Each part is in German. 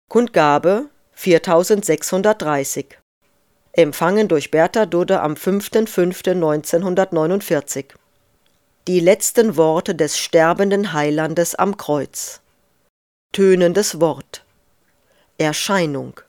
Kundgabe 4630. Empfangen durch Bertha Dudde am 5.5.1949. Die letzten Worte des sterbenden Heilandes am Kreuz. Tönendes Wort. Erscheinung.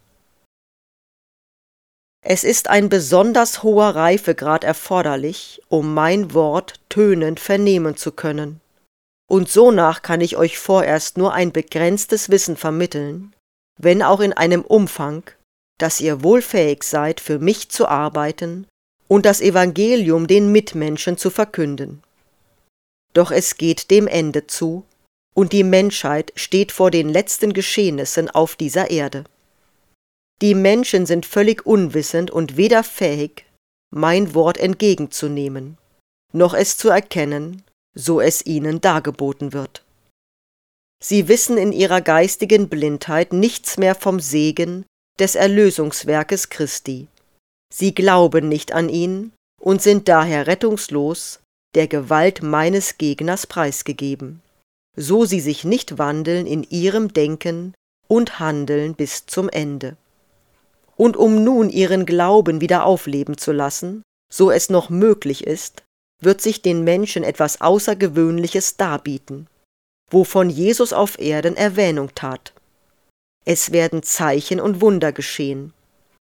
Es ist ein besonders hoher Reifegrad erforderlich, um mein Wort tönend vernehmen zu können. Und sonach kann ich euch vorerst nur ein begrenztes Wissen vermitteln, wenn auch in einem Umfang, dass ihr wohl fähig seid, für mich zu arbeiten und das Evangelium den Mitmenschen zu verkünden. Doch es geht dem Ende zu, und die Menschheit steht vor den letzten Geschehnissen auf dieser Erde. Die Menschen sind völlig unwissend und weder fähig, mein Wort entgegenzunehmen, noch es zu erkennen, so es ihnen dargeboten wird. Sie wissen in ihrer geistigen Blindheit nichts mehr vom Segen des Erlösungswerkes Christi. Sie glauben nicht an ihn und sind daher rettungslos der Gewalt meines Gegners preisgegeben, so sie sich nicht wandeln in ihrem Denken und Handeln bis zum Ende. Und um nun ihren Glauben wieder aufleben zu lassen, so es noch möglich ist, wird sich den Menschen etwas Außergewöhnliches darbieten, wovon Jesus auf Erden Erwähnung tat. Es werden Zeichen und Wunder geschehen.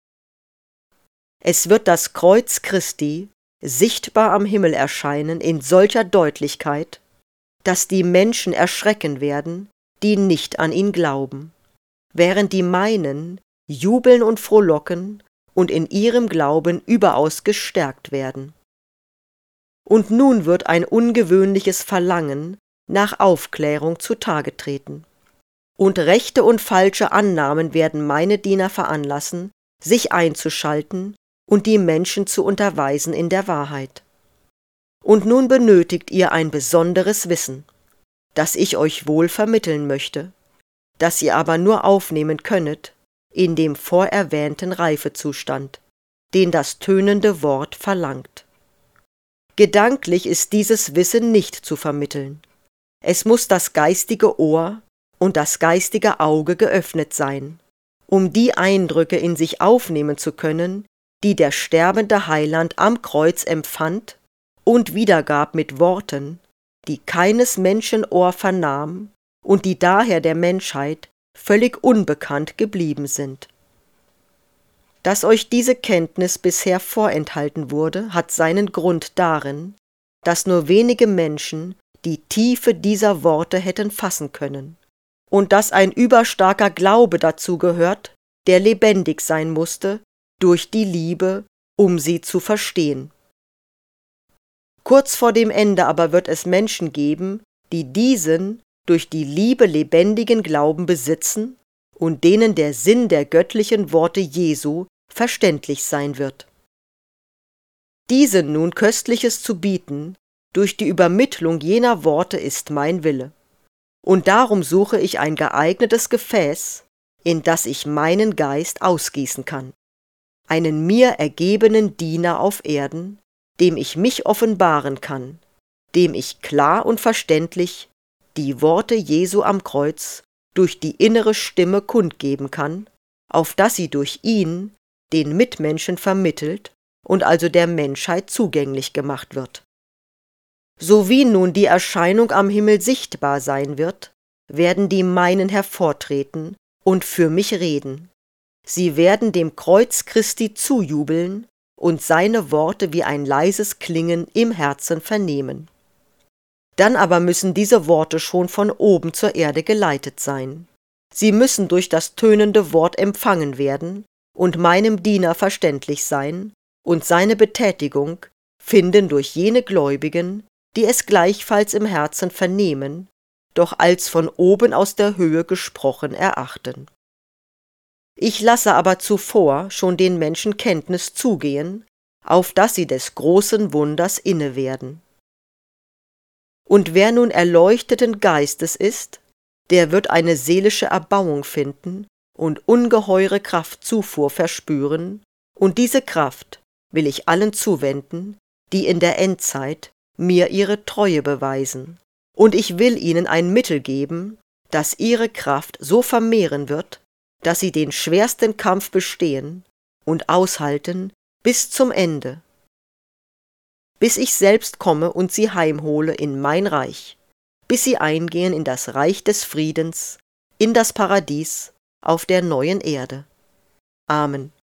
Es wird das Kreuz Christi sichtbar am Himmel erscheinen in solcher Deutlichkeit, dass die Menschen erschrecken werden, die nicht an ihn glauben, während die meinen jubeln und frohlocken und in ihrem Glauben überaus gestärkt werden. Und nun wird ein ungewöhnliches Verlangen nach Aufklärung zutage treten. Und rechte und falsche Annahmen werden meine Diener veranlassen, sich einzuschalten und die Menschen zu unterweisen in der Wahrheit. Und nun benötigt ihr ein besonderes Wissen, das ich euch wohl vermitteln möchte, das ihr aber nur aufnehmen könnet in dem vorerwähnten Reifezustand, den das tönende Wort verlangt. Gedanklich ist dieses Wissen nicht zu vermitteln. Es muss das geistige Ohr und das geistige Auge geöffnet sein, um die Eindrücke in sich aufnehmen zu können, die der sterbende Heiland am Kreuz empfand und wiedergab mit Worten, die keines Menschen Ohr vernahm und die daher der Menschheit völlig unbekannt geblieben sind. Dass euch diese Kenntnis bisher vorenthalten wurde, hat seinen Grund darin, dass nur wenige Menschen die Tiefe dieser Worte hätten fassen können, und dass ein überstarker Glaube dazu gehört, der lebendig sein musste durch die Liebe, um sie zu verstehen. Kurz vor dem Ende aber wird es Menschen geben, die diesen durch die Liebe lebendigen Glauben besitzen und denen der Sinn der göttlichen Worte Jesu verständlich sein wird. Diesen nun Köstliches zu bieten, durch die Übermittlung jener Worte ist mein Wille. Und darum suche ich ein geeignetes Gefäß, in das ich meinen Geist ausgießen kann, einen mir ergebenen Diener auf Erden, dem ich mich offenbaren kann, dem ich klar und verständlich die Worte Jesu am Kreuz durch die innere Stimme kundgeben kann, auf dass sie durch ihn den Mitmenschen vermittelt und also der Menschheit zugänglich gemacht wird. So wie nun die Erscheinung am Himmel sichtbar sein wird, werden die meinen hervortreten und für mich reden. Sie werden dem Kreuz Christi zujubeln und seine Worte wie ein leises Klingen im Herzen vernehmen. Dann aber müssen diese Worte schon von oben zur Erde geleitet sein. Sie müssen durch das tönende Wort empfangen werden und meinem Diener verständlich sein und seine Betätigung finden durch jene Gläubigen, die es gleichfalls im Herzen vernehmen, doch als von oben aus der Höhe gesprochen erachten. Ich lasse aber zuvor schon den Menschen Kenntnis zugehen, auf dass sie des großen Wunders inne werden. Und wer nun erleuchteten Geistes ist, der wird eine seelische Erbauung finden und ungeheure Kraftzufuhr verspüren, und diese Kraft will ich allen zuwenden, die in der Endzeit mir ihre Treue beweisen, und ich will ihnen ein Mittel geben, das ihre Kraft so vermehren wird, dass sie den schwersten Kampf bestehen und aushalten bis zum Ende, bis ich selbst komme und sie heimhole in mein Reich, bis sie eingehen in das Reich des Friedens, in das Paradies auf der neuen Erde. Amen.